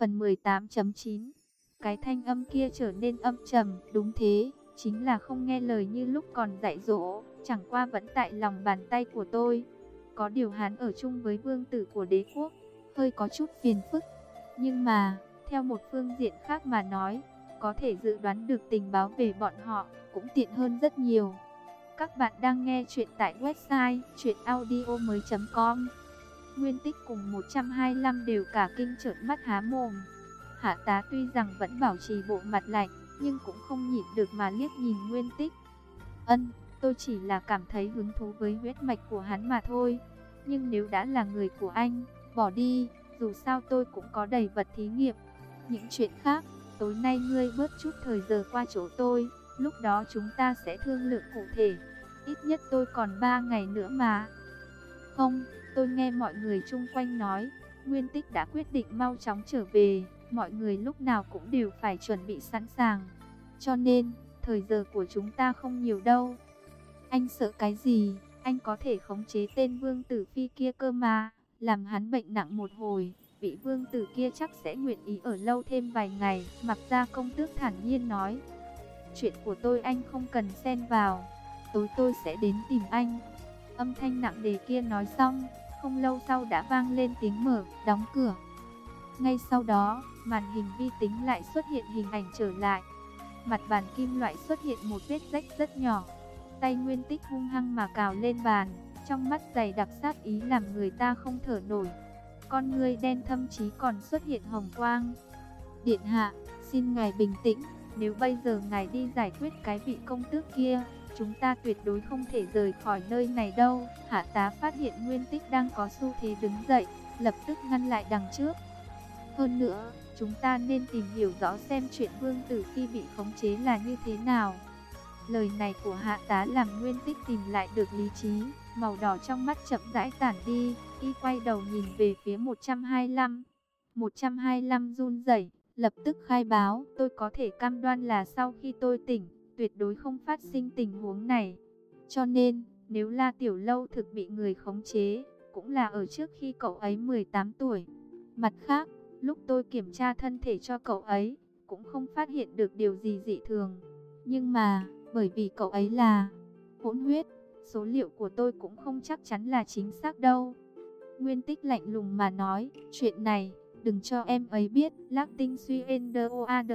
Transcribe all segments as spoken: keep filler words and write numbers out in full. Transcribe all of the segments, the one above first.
Phần mười tám chấm chín. Cái thanh âm kia trở nên âm trầm. Đúng thế, chính là không nghe lời như lúc còn dạy dỗ, chẳng qua vẫn tại lòng bàn tay của tôi. Có điều hắn ở chung với vương tử của đế quốc, hơi có chút phiền phức. Nhưng mà, theo một phương diện khác mà nói, có thể dự đoán được tình báo về bọn họ, cũng tiện hơn rất nhiều. Các bạn đang nghe chuyện tại website truyện audio mới chấm com. Nguyên Tích cùng một trăm hai mươi lăm đều cả kinh trợn mắt há mồm. Hạ tá tuy rằng vẫn bảo trì bộ mặt lạnh, nhưng cũng không nhịn được mà liếc nhìn Nguyên Tích. Ân, tôi chỉ là cảm thấy hứng thú với huyết mạch của hắn mà thôi. Nhưng nếu đã là người của anh, bỏ đi, dù sao tôi cũng có đầy vật thí nghiệm. Những chuyện khác, tối nay ngươi bớt chút thời giờ qua chỗ tôi, lúc đó chúng ta sẽ thương lượng cụ thể. Ít nhất tôi còn ba ngày nữa mà. Không, tôi nghe mọi người chung quanh nói, Nguyên Tích đã quyết định mau chóng trở về, mọi người lúc nào cũng đều phải chuẩn bị sẵn sàng. Cho nên, thời giờ của chúng ta không nhiều đâu. Anh sợ cái gì? Anh có thể khống chế tên vương tử phi kia cơ mà, làm hắn bệnh nặng một hồi, vị vương tử kia chắc sẽ nguyện ý ở lâu thêm vài ngày. Mặc Gia công tước thản nhiên nói, chuyện của tôi anh không cần xen vào, tối tôi sẽ đến tìm anh. Âm thanh nặng nề kia nói xong, không lâu sau đã vang lên tiếng mở, đóng cửa. Ngay sau đó, màn hình vi tính lại xuất hiện hình ảnh trở lại. Mặt bàn kim loại xuất hiện một vết rách rất nhỏ. Tay Nguyên Tích hung hăng mà cào lên bàn, trong mắt dày đặc sát ý làm người ta không thở nổi. Con ngươi đen thâm chí còn xuất hiện hồng quang. Điện hạ, xin ngài bình tĩnh, nếu bây giờ ngài đi giải quyết cái vị công tước kia, chúng ta tuyệt đối không thể rời khỏi nơi này đâu. Hạ tá phát hiện Nguyên Tích đang có xu thế đứng dậy, lập tức ngăn lại đằng trước. Hơn nữa, chúng ta nên tìm hiểu rõ xem chuyện vương tử khi bị khống chế là như thế nào. Lời này của hạ tá làm Nguyên Tích tìm lại được lý trí, màu đỏ trong mắt chậm rãi tản đi, y quay đầu nhìn về phía một trăm hai mươi lăm. một trăm hai mươi lăm run rẩy, lập tức khai báo, tôi có thể cam đoan là sau khi tôi tỉnh, tuyệt đối không phát sinh tình huống này. Cho nên, nếu La Tiểu Lâu thực bị người khống chế, cũng là ở trước khi cậu ấy mười tám tuổi. Mặt khác, lúc tôi kiểm tra thân thể cho cậu ấy, cũng không phát hiện được điều gì dị thường. Nhưng mà, bởi vì cậu ấy là hỗn huyết, số liệu của tôi cũng không chắc chắn là chính xác đâu. Nguyên Tích lạnh lùng mà nói, chuyện này, đừng cho em ấy biết. Lắc tinh suy ender oad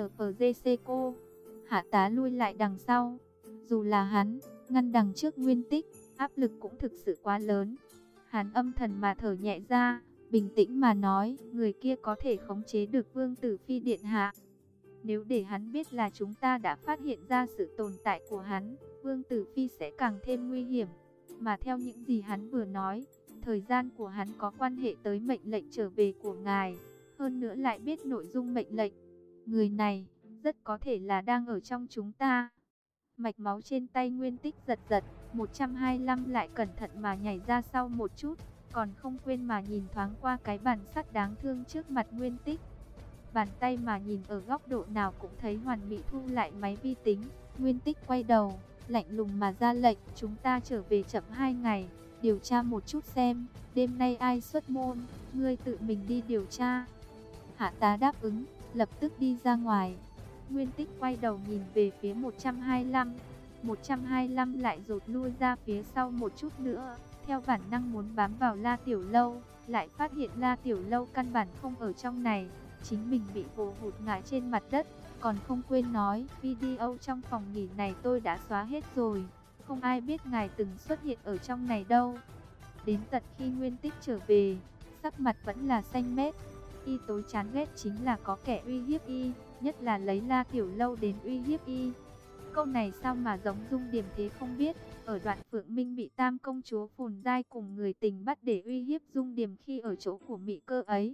pgco. Hạ tá lui lại đằng sau. Dù là hắn, ngăn đằng trước Nguyên Tích, áp lực cũng thực sự quá lớn. Hắn âm thầm mà thở nhẹ ra, bình tĩnh mà nói, người kia có thể khống chế được vương tử phi điện hạ. Nếu để hắn biết là chúng ta đã phát hiện ra sự tồn tại của hắn, vương tử phi sẽ càng thêm nguy hiểm. Mà theo những gì hắn vừa nói, thời gian của hắn có quan hệ tới mệnh lệnh trở về của ngài, hơn nữa lại biết nội dung mệnh lệnh. Người này, rất có thể là đang ở trong chúng ta. Mạch máu trên tay Nguyên Tích giật giật, một trăm hai mươi lăm lại cẩn thận mà nhảy ra sau một chút, còn không quên mà nhìn thoáng qua cái bàn sắt đáng thương trước mặt Nguyên Tích. Bàn tay mà nhìn ở góc độ nào cũng thấy hoàn mỹ thu lại máy vi tính. Nguyên Tích quay đầu, lạnh lùng mà ra lệnh, chúng ta trở về chậm hai ngày, điều tra một chút xem, đêm nay ai xuất môn, ngươi tự mình đi điều tra. Hạ tá đáp ứng, lập tức đi ra ngoài. Nguyên Tích quay đầu nhìn về phía một trăm hai mươi lăm. một trăm hai mươi lăm lại rụt lui ra phía sau một chút nữa, theo bản năng muốn bám vào La Tiểu Lâu, lại phát hiện La Tiểu Lâu căn bản không ở trong này, chính mình bị vồ hụt ngã trên mặt đất, còn không quên nói, video trong phòng nghỉ này tôi đã xóa hết rồi, không ai biết ngài từng xuất hiện ở trong này đâu. Đến tận khi Nguyên Tích trở về, sắc mặt vẫn là xanh mét, y tối chán ghét chính là có kẻ uy hiếp y, nhất là lấy La Tiểu Lâu đến uy hiếp y. Câu này sao mà giống Dung Điềm thế không biết. Ở đoạn Phượng Minh bị Tam công chúa Phồn Giai cùng người tình bắt để uy hiếp Dung Điềm khi ở chỗ của Mị Cơ ấy,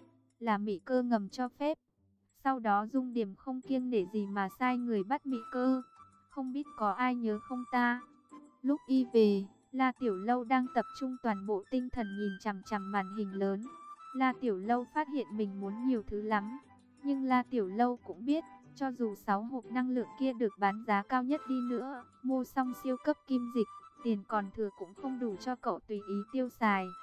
là Mị Cơ ngầm cho phép. Sau đó Dung Điềm không kiêng nể gì mà sai người bắt Mị Cơ. Không biết có ai nhớ không ta? Lúc y về, La Tiểu Lâu đang tập trung toàn bộ tinh thần nhìn chằm chằm màn hình lớn. La Tiểu Lâu phát hiện mình muốn nhiều thứ lắm, nhưng La Tiểu Lâu cũng biết, cho dù sáu hộp năng lượng kia được bán giá cao nhất đi nữa, mua xong siêu cấp kim dịch, tiền còn thừa cũng không đủ cho cậu tùy ý tiêu xài.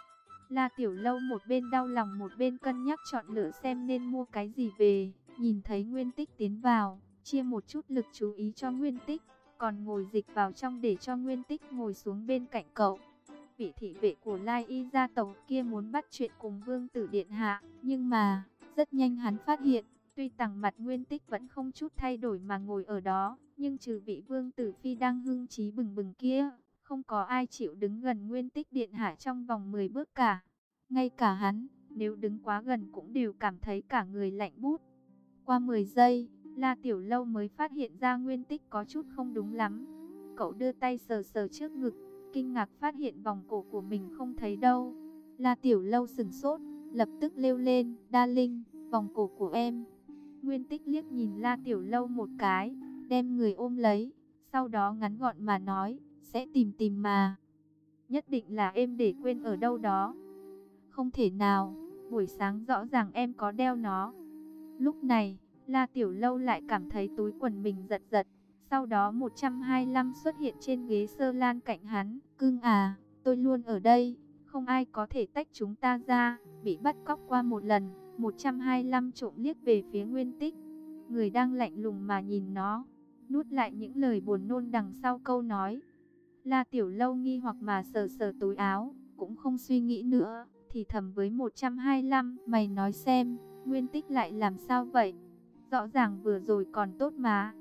La Tiểu Lâu một bên đau lòng một bên cân nhắc chọn lựa xem nên mua cái gì về. Nhìn thấy Nguyên Tích tiến vào, chia một chút lực chú ý cho Nguyên Tích, còn ngồi dịch vào trong để cho Nguyên Tích ngồi xuống bên cạnh cậu. Vị thị vệ của Lai Y gia tộc kia muốn bắt chuyện cùng Vương tử điện hạ, nhưng mà rất nhanh hắn phát hiện, tuy tằng mặt Nguyên Tích vẫn không chút thay đổi mà ngồi ở đó, nhưng trừ vị Vương tử phi đang hưng trí bừng bừng kia, không có ai chịu đứng gần Nguyên Tích điện hạ trong vòng mười bước cả. Ngay cả hắn, nếu đứng quá gần cũng đều cảm thấy cả người lạnh bút. Qua mười giây, La Tiểu Lâu mới phát hiện ra Nguyên Tích có chút không đúng lắm. Cậu đưa tay sờ sờ trước ngực, kinh ngạc phát hiện vòng cổ của mình không thấy đâu. La Tiểu Lâu sửng sốt, lập tức kêu lên, "Đa Linh, vòng cổ của em." Nguyên Tích liếc nhìn La Tiểu Lâu một cái, đem người ôm lấy, sau đó ngắn gọn mà nói, "Sẽ tìm tìm mà. Nhất định là em để quên ở đâu đó." "Không thể nào, buổi sáng rõ ràng em có đeo nó." Lúc này, La Tiểu Lâu lại cảm thấy túi quần mình giật giật. Sau đó một trăm hai mươi lăm xuất hiện trên ghế sơ lan cạnh hắn. "Cưng à, tôi luôn ở đây, không ai có thể tách chúng ta ra." Bị bắt cóc qua một lần, một trăm hai mươi lăm trộm liếc về phía Nguyên Tích. Người đang lạnh lùng mà nhìn nó, nuốt lại những lời buồn nôn đằng sau câu nói. La Tiểu Lâu nghi hoặc mà sờ sờ túi áo, cũng không suy nghĩ nữa, thì thầm với một trăm hai mươi lăm, "Mày nói xem, Nguyên Tích lại làm sao vậy? Rõ ràng vừa rồi còn tốt mà."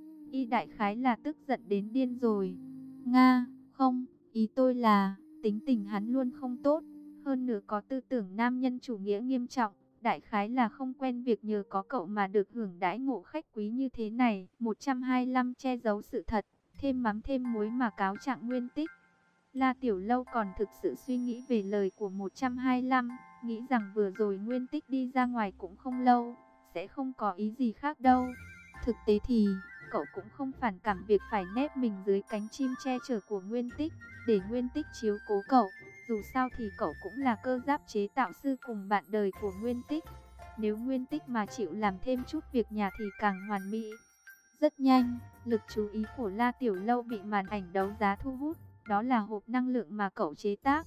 Y đại khái là tức giận đến điên rồi. "Nga, không, ý tôi là, tính tình hắn luôn không tốt, hơn nữa có tư tưởng nam nhân chủ nghĩa nghiêm trọng, đại khái là không quen việc nhờ có cậu mà được hưởng đãi ngộ khách quý như thế này." một trăm hai mươi lăm che giấu sự thật, thêm mắm thêm muối mà cáo trạng Nguyên Tích. La Tiểu Lâu còn thực sự suy nghĩ về lời của một trăm hai mươi lăm, nghĩ rằng vừa rồi Nguyên Tích đi ra ngoài cũng không lâu, sẽ không có ý gì khác đâu. Thực tế thì, cậu cũng không phản cảm việc phải nép mình dưới cánh chim che chở của Nguyên Tích, để Nguyên Tích chiếu cố cậu. Dù sao thì cậu cũng là cơ giáp chế tạo sư cùng bạn đời của Nguyên Tích. Nếu Nguyên Tích mà chịu làm thêm chút việc nhà thì càng hoàn mỹ. Rất nhanh, lực chú ý của La Tiểu Lâu bị màn ảnh đấu giá thu hút, đó là hộp năng lượng mà cậu chế tác.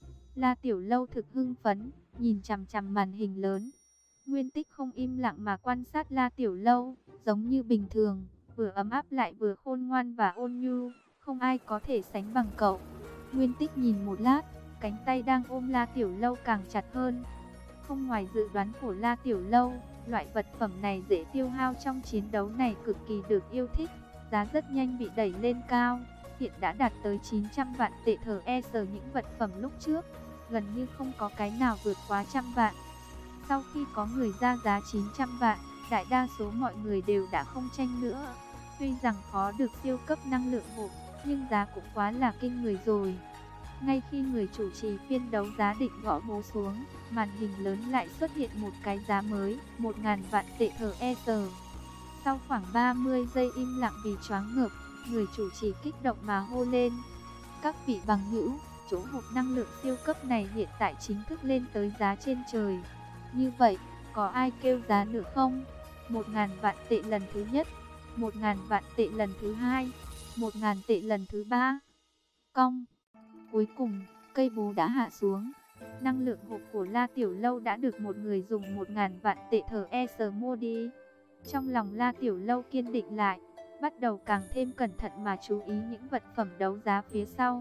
La Tiểu Lâu thực hưng phấn, nhìn chằm chằm màn hình lớn. Nguyên Tích không im lặng mà quan sát La Tiểu Lâu, giống như bình thường, vừa ấm áp lại vừa khôn ngoan và ôn nhu, không ai có thể sánh bằng cậu. Nguyên Tích nhìn một lát, cánh tay đang ôm La Tiểu Lâu càng chặt hơn. Không ngoài dự đoán của La Tiểu Lâu, loại vật phẩm này dễ tiêu hao trong chiến đấu này cực kỳ được yêu thích, giá rất nhanh bị đẩy lên cao, hiện đã đạt tới chín trăm vạn tệ thờ e sờ những vật phẩm lúc trước, gần như không có cái nào vượt quá trăm vạn. Sau khi có người ra giá chín trăm vạn, đại đa số mọi người đều đã không tranh nữa. Tuy rằng khó được siêu cấp năng lượng hộp, nhưng giá cũng quá là kinh người rồi. Ngay khi người chủ trì phiên đấu giá định gõ bố xuống, màn hình lớn lại xuất hiện một cái giá mới, một nghìn vạn tệ thờ e sờ. Sau khoảng ba mươi giây im lặng vì choáng ngợp, người chủ trì kích động mà hô lên: "Các vị bằng hữu, chỗ hộp năng lượng siêu cấp này hiện tại chính thức lên tới giá trên trời. Như vậy, có ai kêu giá nữa không? Một nghìn vạn tệ lần thứ nhất, một nghìn vạn tệ lần thứ hai, một nghìn tệ lần thứ ba." Cong. Cuối cùng, cây búa đã hạ xuống. Năng lượng hộp của La Tiểu Lâu đã được một người dùng một nghìn vạn tệ thờ e sờ mua đi. Trong lòng La Tiểu Lâu kiên định lại, bắt đầu càng thêm cẩn thận mà chú ý những vật phẩm đấu giá phía sau.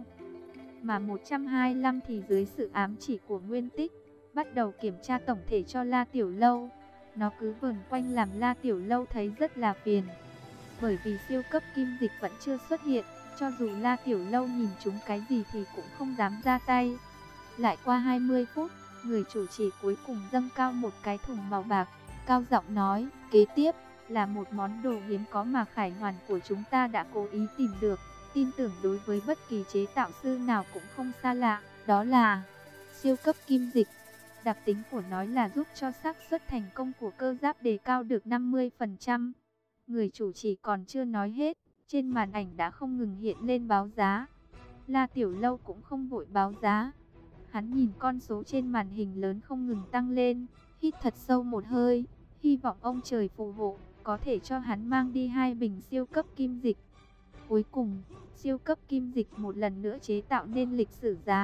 Mà một trăm hai mươi lăm thì dưới sự ám chỉ của Nguyên Tích, bắt đầu kiểm tra tổng thể cho La Tiểu Lâu. Nó cứ vờn quanh làm La Tiểu Lâu thấy rất là phiền. Bởi vì siêu cấp kim dịch vẫn chưa xuất hiện, cho dù La Tiểu Lâu nhìn chúng cái gì thì cũng không dám ra tay. Lại qua hai mươi phút, người chủ trì cuối cùng dâng cao một cái thùng màu bạc, cao giọng nói: "Kế tiếp là một món đồ hiếm có mà Khải Hoàn của chúng ta đã cố ý tìm được, tin tưởng đối với bất kỳ chế tạo sư nào cũng không xa lạ, đó là siêu cấp kim dịch." Đặc tính của nó là giúp cho xác suất thành công của cơ giáp đề cao được năm mươi phần trăm. Người chủ trì còn chưa nói hết, trên màn ảnh đã không ngừng hiện lên báo giá. La Tiểu Lâu cũng không vội báo giá. Hắn nhìn con số trên màn hình lớn không ngừng tăng lên, hít thật sâu một hơi, hy vọng ông trời phù hộ, có thể cho hắn mang đi hai bình siêu cấp kim dịch. Cuối cùng, siêu cấp kim dịch một lần nữa chế tạo nên lịch sử giá,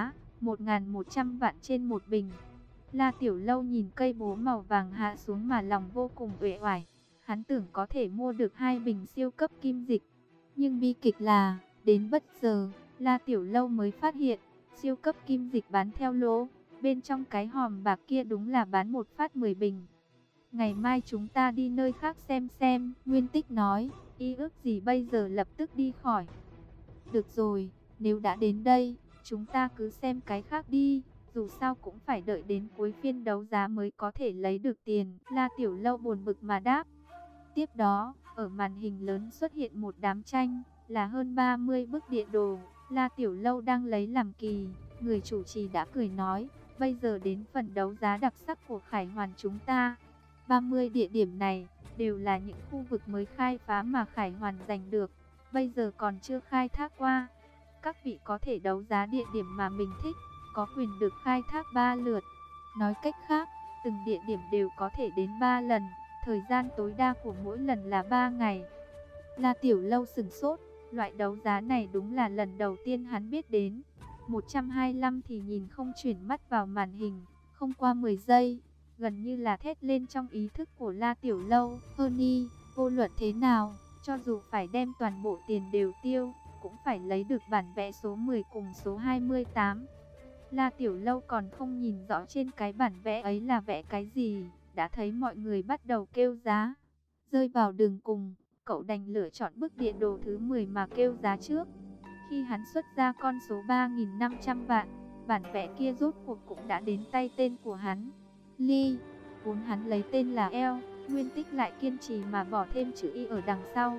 một nghìn một trăm vạn trên một bình. La Tiểu Lâu nhìn cây bố màu vàng hạ xuống mà lòng vô cùng uể oải. Hắn tưởng có thể mua được hai bình siêu cấp kim dịch. Nhưng bi kịch là, đến bất giờ, La Tiểu Lâu mới phát hiện, siêu cấp kim dịch bán theo lỗ. Bên trong cái hòm bạc kia đúng là bán một phát mười bình. Ngày mai chúng ta đi nơi khác xem xem, Nguyên Tích nói, y ước gì bây giờ lập tức đi khỏi. Được rồi, nếu đã đến đây, chúng ta cứ xem cái khác đi, dù sao cũng phải đợi đến cuối phiên đấu giá mới có thể lấy được tiền. La Tiểu Lâu buồn bực mà đáp. Tiếp đó, ở màn hình lớn xuất hiện một đám tranh, là hơn ba mươi bức địa đồ. La Tiểu Lâu đang lấy làm kỳ, người chủ trì đã cười nói, bây giờ đến phần đấu giá đặc sắc của Khải Hoàn chúng ta. ba mươi địa điểm này, đều là những khu vực mới khai phá mà Khải Hoàn giành được, bây giờ còn chưa khai thác qua. Các vị có thể đấu giá địa điểm mà mình thích, có quyền được khai thác ba lượt. Nói cách khác, từng địa điểm đều có thể đến ba lần, thời gian tối đa của mỗi lần là ba ngày. La Tiểu Lâu sửng sốt, loại đấu giá này đúng là lần đầu tiên hắn biết đến. một trăm hai mươi lăm thì nhìn không chuyển mắt vào màn hình, không qua mười giây, gần như là thét lên trong ý thức của La Tiểu Lâu. Hơn y, vô luận thế nào, cho dù phải đem toàn bộ tiền đều tiêu, cũng phải lấy được bản vẽ số mười cùng số hai mươi tám. La Tiểu Lâu còn không nhìn rõ trên cái bản vẽ ấy là vẽ cái gì, đã thấy mọi người bắt đầu kêu giá. Rơi vào đường cùng, cậu đành lựa chọn bức địa đồ thứ mười mà kêu giá trước. Khi hắn xuất ra con số ba nghìn năm trăm vạn, bản vẽ kia rốt cuộc cũng đã đến tay tên của hắn. Ly, vốn hắn lấy tên là L, Nguyên Tích lại kiên trì mà bỏ thêm chữ Y ở đằng sau.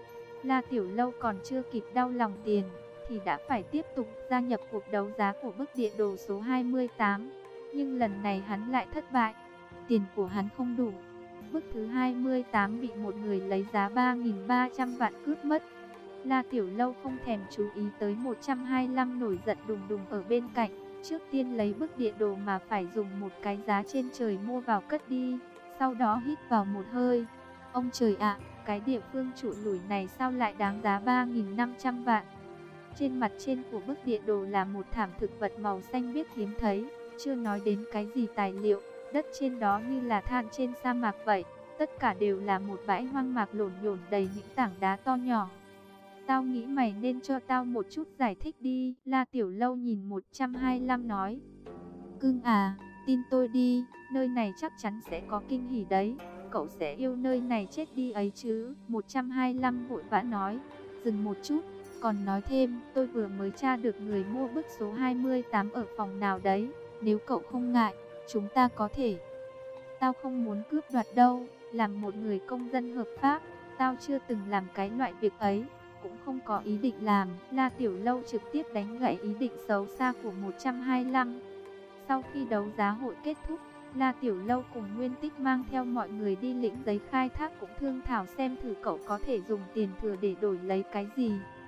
La Tiểu Lâu còn chưa kịp đau lòng tiền, thì đã phải tiếp tục gia nhập cuộc đấu giá của bức địa đồ số hai mươi tám. Nhưng lần này hắn lại thất bại, tiền của hắn không đủ. Bức thứ hai mươi tám bị một người lấy giá ba nghìn ba trăm vạn cướp mất. La Tiểu Lâu không thèm chú ý tới một trăm hai mươi lăm nổi giận đùng đùng ở bên cạnh. Trước tiên lấy bức địa đồ mà phải dùng một cái giá trên trời mua vào cất đi. Sau đó hít vào một hơi. Ông trời ạ, cái địa phương trụ lủi này sao lại đáng giá ba nghìn năm trăm vạn? Trên mặt trên của bức địa đồ là một thảm thực vật màu xanh biếc hiếm thấy. Chưa nói đến cái gì tài liệu, đất trên đó như là than trên sa mạc vậy. Tất cả đều là một bãi hoang mạc lổn nhổn đầy những tảng đá to nhỏ. Tao nghĩ mày nên cho tao một chút giải thích đi, La Tiểu Lâu nhìn một trăm hai mươi lăm nói. Cưng à, tin tôi đi, nơi này chắc chắn sẽ có kinh hỉ đấy, cậu sẽ yêu nơi này chết đi ấy chứ. một trăm hai mươi lăm vội vã nói. Dừng một chút, còn nói thêm, tôi vừa mới tra được người mua bức số hai mươi tám ở phòng nào đấy, nếu cậu không ngại, chúng ta có thể. Tao không muốn cướp đoạt đâu, làm một người công dân hợp pháp, tao chưa từng làm cái loại việc ấy, cũng không có ý định làm. La Tiểu Lâu trực tiếp đánh gãy ý định xấu xa của một trăm hai mươi lăm. Sau khi đấu giá hội kết thúc, La Tiểu Lâu cùng Nguyên Tích mang theo mọi người đi lĩnh giấy khai thác, cũng thương thảo xem thử cậu có thể dùng tiền thừa để đổi lấy cái gì.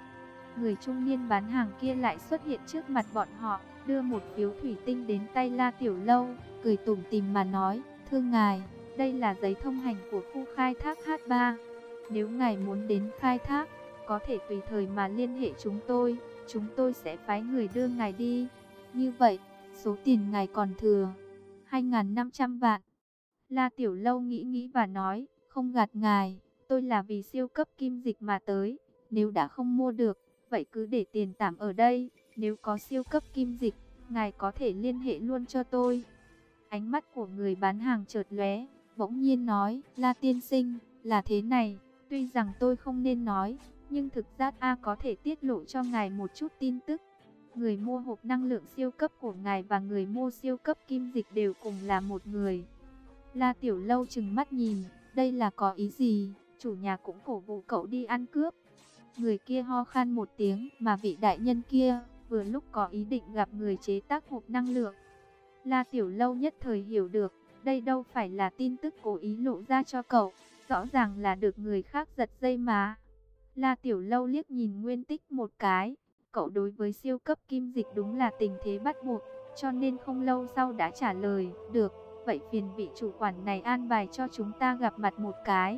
Người trung niên bán hàng kia lại xuất hiện trước mặt bọn họ, đưa một phiếu thủy tinh đến tay La Tiểu Lâu, cười tủm tỉm mà nói, thưa ngài, đây là giấy thông hành của khu khai thác H ba. Nếu ngài muốn đến khai thác, có thể tùy thời mà liên hệ chúng tôi, chúng tôi sẽ phái người đưa ngài đi. Như vậy, số tiền ngài còn thừa hai nghìn năm trăm vạn. La Tiểu Lâu nghĩ nghĩ và nói, không gạt ngài, tôi là vì siêu cấp kim dịch mà tới, nếu đã không mua được, vậy cứ để tiền tạm ở đây, nếu có siêu cấp kim dịch, ngài có thể liên hệ luôn cho tôi. Ánh mắt của người bán hàng chợt lóe, bỗng nhiên nói, La tiên sinh, là thế này, tuy rằng tôi không nên nói, nhưng thực ra A có thể tiết lộ cho ngài một chút tin tức. Người mua hộp năng lượng siêu cấp của ngài và người mua siêu cấp kim dịch đều cùng là một người. La Tiểu Lâu trừng mắt nhìn, đây là có ý gì? Chủ nhà cũng cổ vũ cậu đi ăn cướp. Người kia ho khan một tiếng, mà vị đại nhân kia vừa lúc có ý định gặp người chế tác hộp năng lượng. La Tiểu Lâu nhất thời hiểu được, đây đâu phải là tin tức cố ý lộ ra cho cậu, rõ ràng là được người khác giật dây mà. La Tiểu Lâu liếc nhìn Nguyên Tích một cái, cậu đối với siêu cấp kim dịch đúng là tình thế bắt buộc, cho nên không lâu sau đã trả lời, được, vậy phiền vị chủ quản này an bài cho chúng ta gặp mặt một cái.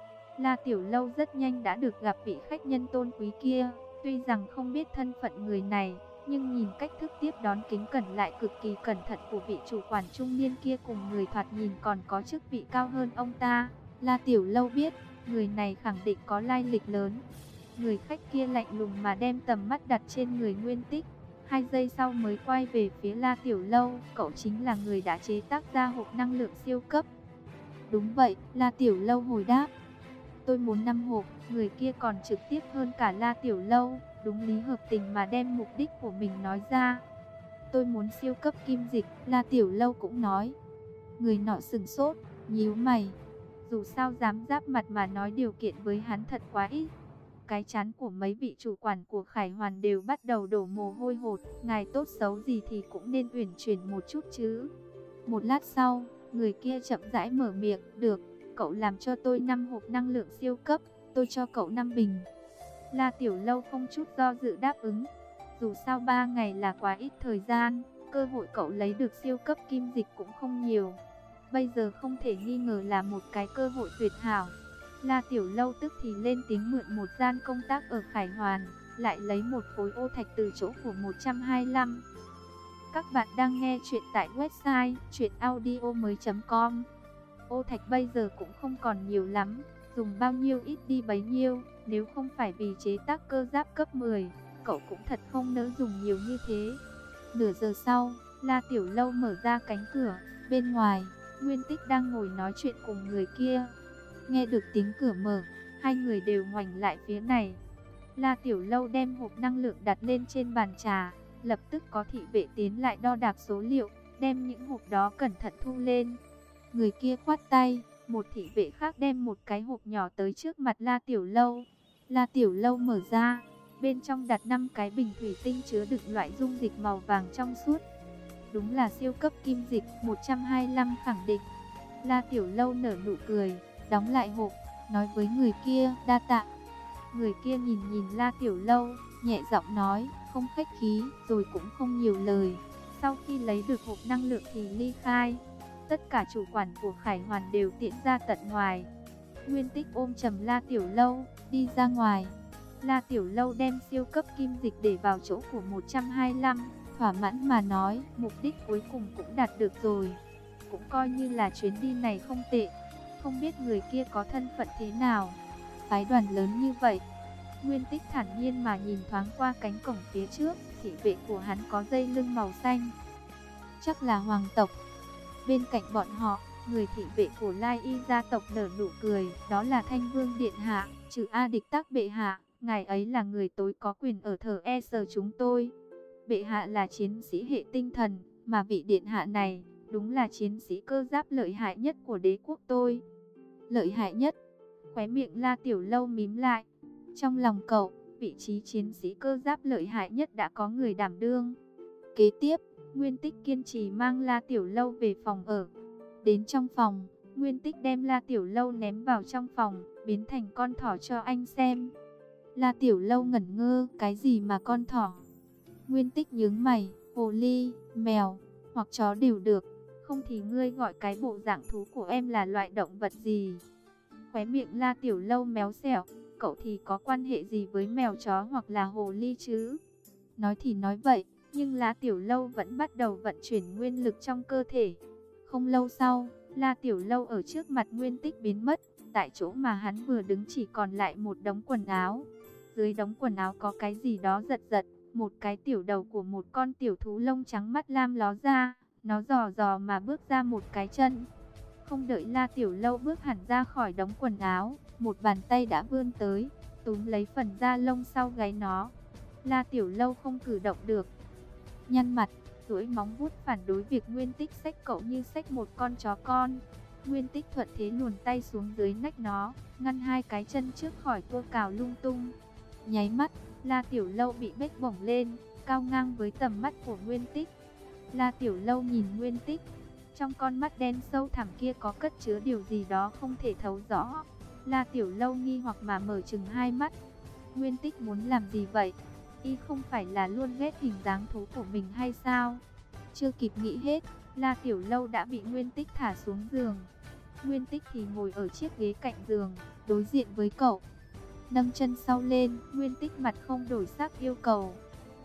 La Tiểu Lâu rất nhanh đã được gặp vị khách nhân tôn quý kia, tuy rằng không biết thân phận người này, Nhưng nhìn cách thức tiếp đón kính cẩn lại cực kỳ cẩn thận của vị chủ quản trung niên kia cùng người thoạt nhìn còn có chức vị cao hơn ông ta, La Tiểu Lâu biết, người này khẳng định có lai lịch lớn. Người khách kia lạnh lùng mà đem tầm mắt đặt trên người Nguyên Tích. Hai giây sau mới quay về phía La Tiểu Lâu, cậu chính là người đã chế tác ra hộp năng lượng siêu cấp. Đúng vậy, La Tiểu Lâu hồi đáp. Tôi muốn năm hộp, người kia còn trực tiếp hơn cả La Tiểu Lâu, đúng lý hợp tình mà đem mục đích của mình nói ra. Tôi muốn siêu cấp kim dịch, La Tiểu Lâu cũng nói. Người nọ sừng sốt, nhíu mày. Dù sao dám giáp mặt mà nói điều kiện với hắn thật quá ít. Cái chán của mấy vị chủ quản của Khải Hoàn đều bắt đầu đổ mồ hôi hột. Ngài tốt xấu gì thì cũng nên uyển chuyển một chút chứ. Một lát sau, người kia chậm rãi mở miệng. Được, cậu làm cho tôi năm hộp năng lượng siêu cấp, tôi cho cậu năm bình. La Tiểu Lâu không chút do dự đáp ứng. Dù sao ba ngày là quá ít thời gian, cơ hội cậu lấy được siêu cấp kim dịch cũng không nhiều. Bây giờ không thể nghi ngờ là một cái cơ hội tuyệt hảo. La Tiểu Lâu tức thì lên tiếng mượn một gian công tác ở Khải Hoàn, lại lấy một khối ô thạch từ chỗ của một trăm hai mươi lăm. Các bạn đang nghe chuyện tại website truyện audio mới chấm com. Ô thạch bây giờ cũng không còn nhiều lắm, dùng bao nhiêu ít đi bấy nhiêu, nếu không phải vì chế tác cơ giáp cấp mười, cậu cũng thật không nỡ dùng nhiều như thế. Nửa giờ sau, La Tiểu Lâu mở ra cánh cửa, bên ngoài, Nguyên Tích đang ngồi nói chuyện cùng người kia. Nghe được tiếng cửa mở, hai người đều ngoảnh lại phía này. La Tiểu Lâu đem hộp năng lượng đặt lên trên bàn trà, lập tức có thị vệ tiến lại đo đạc số liệu, đem những hộp đó cẩn thận thu lên. Người kia khoát tay, một thị vệ khác đem một cái hộp nhỏ tới trước mặt La Tiểu Lâu. La Tiểu Lâu mở ra, bên trong đặt năm cái bình thủy tinh chứa đựng loại dung dịch màu vàng trong suốt. Đúng là siêu cấp kim dịch, một trăm hai mươi lăm khẳng định. La Tiểu Lâu nở nụ cười, đóng lại hộp, nói với người kia, đa tạ. Người kia nhìn nhìn La Tiểu Lâu, nhẹ giọng nói, không khách khí, rồi cũng không nhiều lời. Sau khi lấy được hộp năng lượng thì ly khai. Tất cả chủ quản của Khải Hoàn đều tiễn ra tận ngoài. Nguyên Tích ôm chầm La Tiểu Lâu, đi ra ngoài. La Tiểu Lâu đem siêu cấp kim dịch để vào chỗ của một trăm hai mươi lăm, thỏa mãn mà nói, mục đích cuối cùng cũng đạt được rồi. Cũng coi như là chuyến đi này không tệ. Không biết người kia có thân phận thế nào, phái đoàn lớn như vậy. Nguyên Tích thản nhiên mà nhìn thoáng qua cánh cổng phía trước, thị vệ của hắn có dây lưng màu xanh. Chắc là hoàng tộc. Bên cạnh bọn họ, người thị vệ của Lai Y gia tộc nở nụ cười, đó là Thanh Vương Điện Hạ, trừ A Địch Tác bệ hạ, ngài ấy là người tối có quyền ở thờ e sở chúng tôi. Bệ hạ là chiến sĩ hệ tinh thần, mà vị điện hạ này, đúng là chiến sĩ cơ giáp lợi hại nhất của đế quốc tôi. Lợi hại nhất? Khóe miệng La Tiểu Lâu mím lại. Trong lòng cậu, vị trí chiến sĩ cơ giáp lợi hại nhất đã có người đảm đương. Kế tiếp, Nguyên Tích kiên trì mang La Tiểu Lâu về phòng ở. Đến trong phòng, Nguyên Tích đem La Tiểu Lâu ném vào trong phòng, biến thành con thỏ cho anh xem. La Tiểu Lâu ngẩn ngơ, cái gì mà con thỏ? Nguyên Tích nhướng mày, hồ ly, mèo, hoặc chó đều được. Không thì ngươi gọi cái bộ dạng thú của em là loại động vật gì? Khóe miệng La Tiểu Lâu méo xẻo, cậu thì có quan hệ gì với mèo chó hoặc là hồ ly chứ? Nói thì nói vậy, nhưng La Tiểu Lâu vẫn bắt đầu vận chuyển nguyên lực trong cơ thể. Không lâu sau, La Tiểu Lâu ở trước mặt Nguyên Tích biến mất, tại chỗ mà hắn vừa đứng chỉ còn lại một đống quần áo. Dưới đống quần áo có cái gì đó giật giật, một cái tiểu đầu của một con tiểu thú lông trắng mắt lam ló ra, nó dò dò mà bước ra một cái chân. Không đợi La Tiểu Lâu bước hẳn ra khỏi đống quần áo, một bàn tay đã vươn tới, túm lấy phần da lông sau gáy nó. La Tiểu Lâu không cử động được, nhăn mặt, duỗi móng vuốt phản đối việc Nguyên Tích xách cậu như xách một con chó con. Nguyên Tích thuận thế luồn tay xuống dưới nách nó, ngăn hai cái chân trước khỏi cua cào lung tung. Nháy mắt, La Tiểu Lâu bị bếch bổng lên, cao ngang với tầm mắt của Nguyên Tích. La Tiểu Lâu nhìn Nguyên Tích, trong con mắt đen sâu thẳm kia có cất chứa điều gì đó không thể thấu rõ. La Tiểu Lâu nghi hoặc mà mở chừng hai mắt. Nguyên Tích muốn làm gì vậy? Y không phải là luôn ghét hình dáng thú của mình hay sao? Chưa kịp nghĩ hết, La Tiểu Lâu đã bị Nguyên Tích thả xuống giường. Nguyên Tích thì ngồi ở chiếc ghế cạnh giường, đối diện với cậu. Nâng chân sau lên, Nguyên Tích mặt không đổi sắc yêu cầu.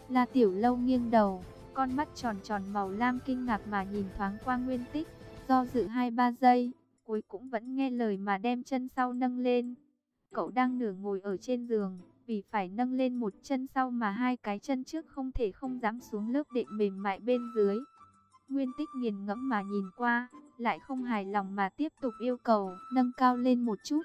La Tiểu Lâu nghiêng đầu, con mắt tròn tròn màu lam kinh ngạc mà nhìn thoáng qua Nguyên Tích, do dự hai ba giây, cuối cũng vẫn nghe lời mà đem chân sau nâng lên. Cậu đang nửa ngồi ở trên giường, vì phải nâng lên một chân sau mà hai cái chân trước không thể không dám xuống lớp đệm mềm mại bên dưới. Nguyên Tích nghiền ngẫm mà nhìn qua, lại không hài lòng mà tiếp tục yêu cầu nâng cao lên một chút.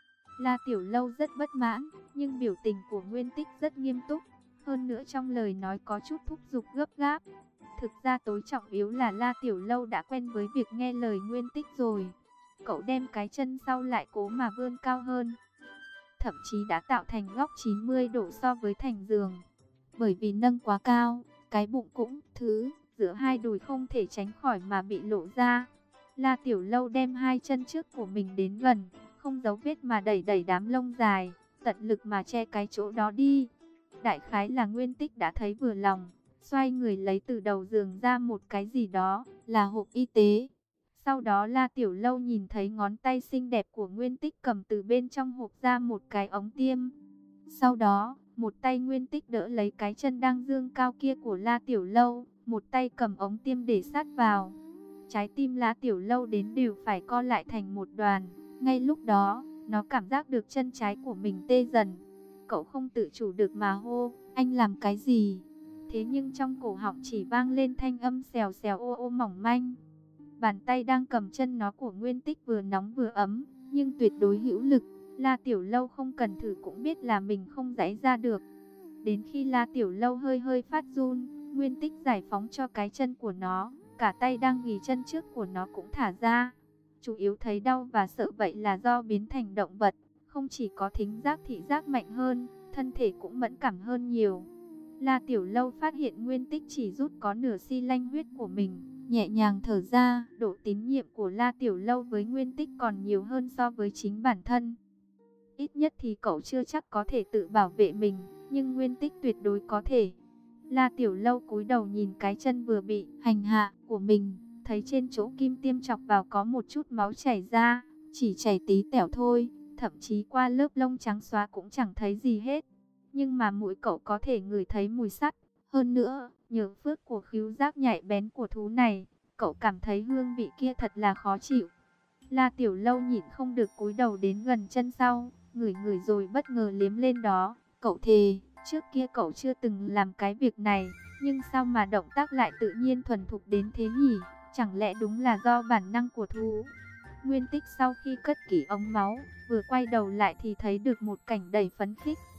La Tiểu Lâu rất bất mãn, nhưng biểu tình của Nguyên Tích rất nghiêm túc, hơn nữa trong lời nói có chút thúc giục gấp gáp. Thực ra tối trọng yếu là La Tiểu Lâu đã quen với việc nghe lời Nguyên Tích rồi. Cậu đem cái chân sau lại cố mà vươn cao hơn, thậm chí đã tạo thành góc chín mươi độ so với thành giường. Bởi vì nâng quá cao, cái bụng cũng thứ giữa hai đùi không thể tránh khỏi mà bị lộ ra. La Tiểu Lâu đem hai chân trước của mình đến gần, không giấu vết mà đẩy đẩy đám lông dài, tận lực mà che cái chỗ đó đi. Đại khái là Nguyên Tích đã thấy vừa lòng, xoay người lấy từ đầu giường ra một cái gì đó, là hộp y tế. Sau đó La Tiểu Lâu nhìn thấy ngón tay xinh đẹp của Nguyên Tích cầm từ bên trong hộp ra một cái ống tiêm. Sau đó, một tay Nguyên Tích đỡ lấy cái chân đang dương cao kia của La Tiểu Lâu, một tay cầm ống tiêm để sát vào. Trái tim La Tiểu Lâu đến đều phải co lại thành một đoàn. Ngay lúc đó, nó cảm giác được chân trái của mình tê dần. Cậu không tự chủ được mà hô, anh làm cái gì? Thế nhưng trong cổ họng chỉ vang lên thanh âm xèo xèo ô ô mỏng manh. Bàn tay đang cầm chân nó của Nguyên Tích vừa nóng vừa ấm, nhưng tuyệt đối hữu lực. La Tiểu Lâu không cần thử cũng biết là mình không giãy ra được. Đến khi La Tiểu Lâu hơi hơi phát run, Nguyên Tích giải phóng cho cái chân của nó, cả tay đang ghì chân trước của nó cũng thả ra. Chủ yếu thấy đau và sợ vậy là do biến thành động vật, không chỉ có thính giác thị giác mạnh hơn, thân thể cũng mẫn cảm hơn nhiều. La Tiểu Lâu phát hiện Nguyên Tích chỉ rút có nửa xi lanh huyết của mình, nhẹ nhàng thở ra. Độ tín nhiệm của La Tiểu Lâu với Nguyên Tích còn nhiều hơn so với chính bản thân. Ít nhất thì cậu chưa chắc có thể tự bảo vệ mình, nhưng Nguyên Tích tuyệt đối có thể. La Tiểu Lâu cúi đầu nhìn cái chân vừa bị hành hạ của mình, thấy trên chỗ kim tiêm chọc vào có một chút máu chảy ra, chỉ chảy tí tẹo thôi, thậm chí qua lớp lông trắng xóa cũng chẳng thấy gì hết. Nhưng mà mũi cậu có thể ngửi thấy mùi sắt, hơn nữa, nhờ phước của khứu giác nhạy bén của thú này, cậu cảm thấy hương vị kia thật là khó chịu. La Tiểu Lâu nhịn không được cúi đầu đến gần chân sau, ngửi ngửi rồi bất ngờ liếm lên đó. Cậu thề, trước kia cậu chưa từng làm cái việc này, nhưng sao mà động tác lại tự nhiên thuần thục đến thế nhỉ? Chẳng lẽ đúng là do bản năng của thú? Nguyên Tích sau khi cất kỹ ống máu, vừa quay đầu lại thì thấy được một cảnh đầy phấn khích.